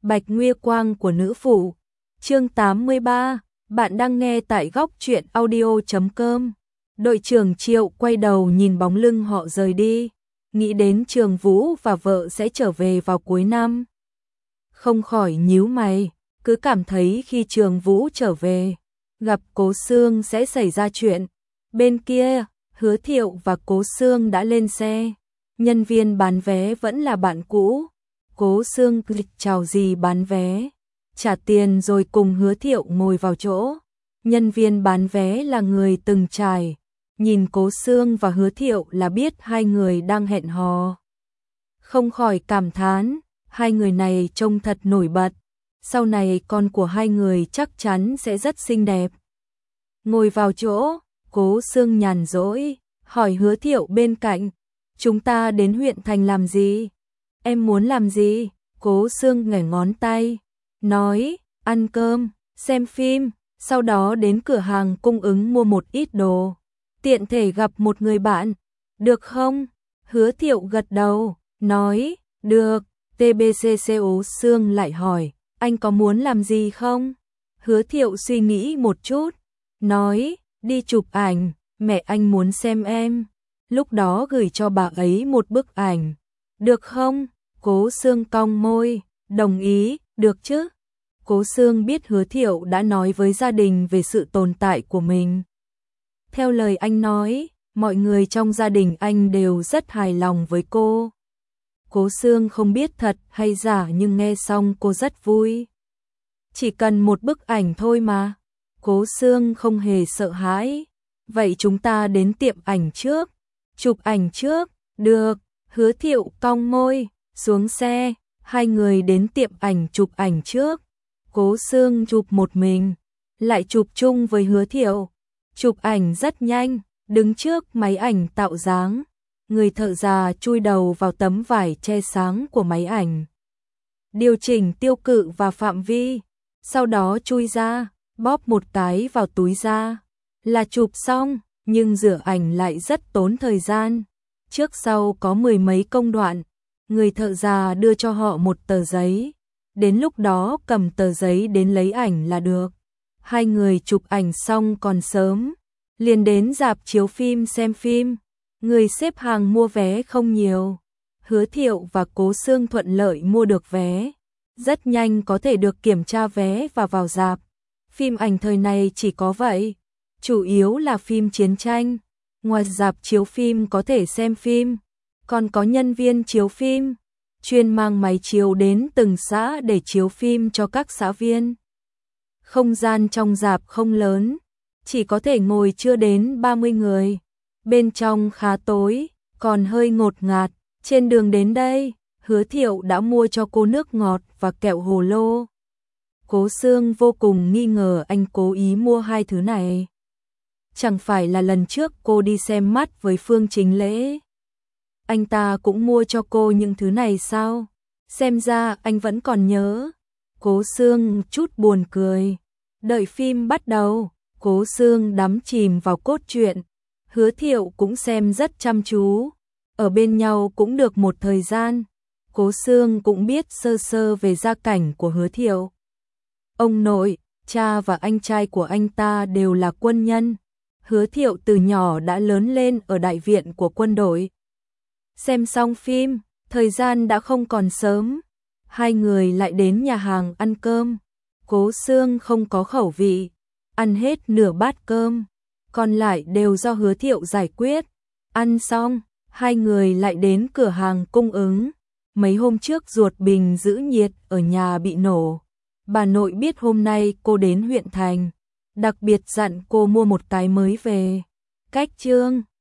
Bạch Nguy Quang của nữ phụ. Chương 83, bạn đang nghe tại góc truyện audio.com. Đội trưởng Triệu quay đầu nhìn bóng lưng họ rời đi, nghĩ đến Trường Vũ và vợ sẽ trở về vào cuối năm. Không khỏi nhíu mày, cứ cảm thấy khi Trường Vũ trở về, gặp Cố Sương sẽ xảy ra chuyện. Bên kia, Hứa Thiệu và Cố Sương đã lên xe, nhân viên bán vé vẫn là bạn cũ. Cố Sương chào gì bán vé, trả tiền rồi cùng Hứa Thiệu ngồi vào chỗ. Nhân viên bán vé là người từng trải, nhìn Cố Sương và Hứa Thiệu là biết hai người đang hẹn hò. Không khỏi cảm thán, hai người này trông thật nổi bật, sau này con của hai người chắc chắn sẽ rất xinh đẹp. Ngồi vào chỗ, Cố Sương nhàn rỗi, hỏi Hứa Thiệu bên cạnh, chúng ta đến huyện thành làm gì? Em muốn làm gì? Cố Sương nghẻ ngón tay, nói, ăn cơm, xem phim, sau đó đến cửa hàng cung ứng mua một ít đồ, tiện thể gặp một người bạn, được không? Hứa Thiệu gật đầu, nói, được. TBCCO Sương lại hỏi, anh có muốn làm gì không? Hứa Thiệu suy nghĩ một chút, nói, đi chụp ảnh, mẹ anh muốn xem em, lúc đó gửi cho bà ấy một bức ảnh, được không? Cố Sương cong môi, đồng ý, được chứ? Cố Sương biết Hứa Thiệu đã nói với gia đình về sự tồn tại của mình. Theo lời anh nói, mọi người trong gia đình anh đều rất hài lòng với cô. Cố Sương không biết thật hay giả nhưng nghe xong cô rất vui. Chỉ cần một bức ảnh thôi mà. Cố Sương không hề sợ hãi. Vậy chúng ta đến tiệm ảnh trước. Chụp ảnh trước, được. Hứa Thiệu cong môi, xuống xe. Hai người đến tiệm ảnh chụp ảnh trước. Cố Sương chụp một mình, lại chụp chung với Hứa Thiệu. Chụp ảnh rất nhanh, đứng trước máy ảnh tạo dáng. Người thợ già chui đầu vào tấm vải che sáng của máy ảnh, điều chỉnh tiêu cự và phạm vi, sau đó chui ra, bóp một cái vào túi ra, là chụp xong, nhưng rửa ảnh lại rất tốn thời gian. Trước sau có mười mấy công đoạn, người thợ già đưa cho họ một tờ giấy, đến lúc đó cầm tờ giấy đến lấy ảnh là được. Hai người chụp ảnh xong còn sớm, liền đến rạp chiếu phim xem phim. Người xếp hàng mua vé không nhiều, Hứa Thiệu và Cố Sương thuận lợi mua được vé, rất nhanh có thể được kiểm tra vé và vào rạp. Phim ảnh thời này chỉ có vậy, chủ yếu là phim chiến tranh. Ngoài rạp chiếu phim có thể xem phim, còn có nhân viên chiếu phim, chuyên mang máy chiếu đến từng xã để chiếu phim cho các xã viên. Không gian trong rạp không lớn, chỉ có thể ngồi chưa đến 30 người. Bên trong khá tối, còn hơi ngột ngạt. Trên đường đến đây, Hứa Thiệu đã mua cho cô nước ngọt và kẹo hồ lô. Cố Sương vô cùng nghi ngờ anh cố ý mua hai thứ này. Chẳng phải là lần trước cô đi xem mắt với Phương Chính Lễ, anh ta cũng mua cho cô những thứ này sao? Xem ra anh vẫn còn nhớ. Cố Sương chút buồn cười. Đợi phim bắt đầu, Cố Sương đắm chìm vào cốt truyện. Hứa Thiệu cũng xem rất chăm chú, ở bên nhau cũng được một thời gian. Cố Sương cũng biết sơ sơ về gia cảnh của Hứa Thiệu. Ông nội, cha và anh trai của anh ta đều là quân nhân. Hứa Thiệu từ nhỏ đã lớn lên ở đại viện của quân đội. Xem xong phim, thời gian đã không còn sớm. Hai người lại đến nhà hàng ăn cơm. Cố Sương không có khẩu vị, ăn hết nửa bát cơm, còn lại đều do Hứa Thiệu giải quyết. Ăn xong, hai người lại đến cửa hàng cung ứng. Mấy hôm trước ruột bình giữ nhiệt ở nhà bị nổ. Bà nội biết hôm nay cô đến huyện thành, đặc biệt dặn cô mua một cái mới về. Cách chương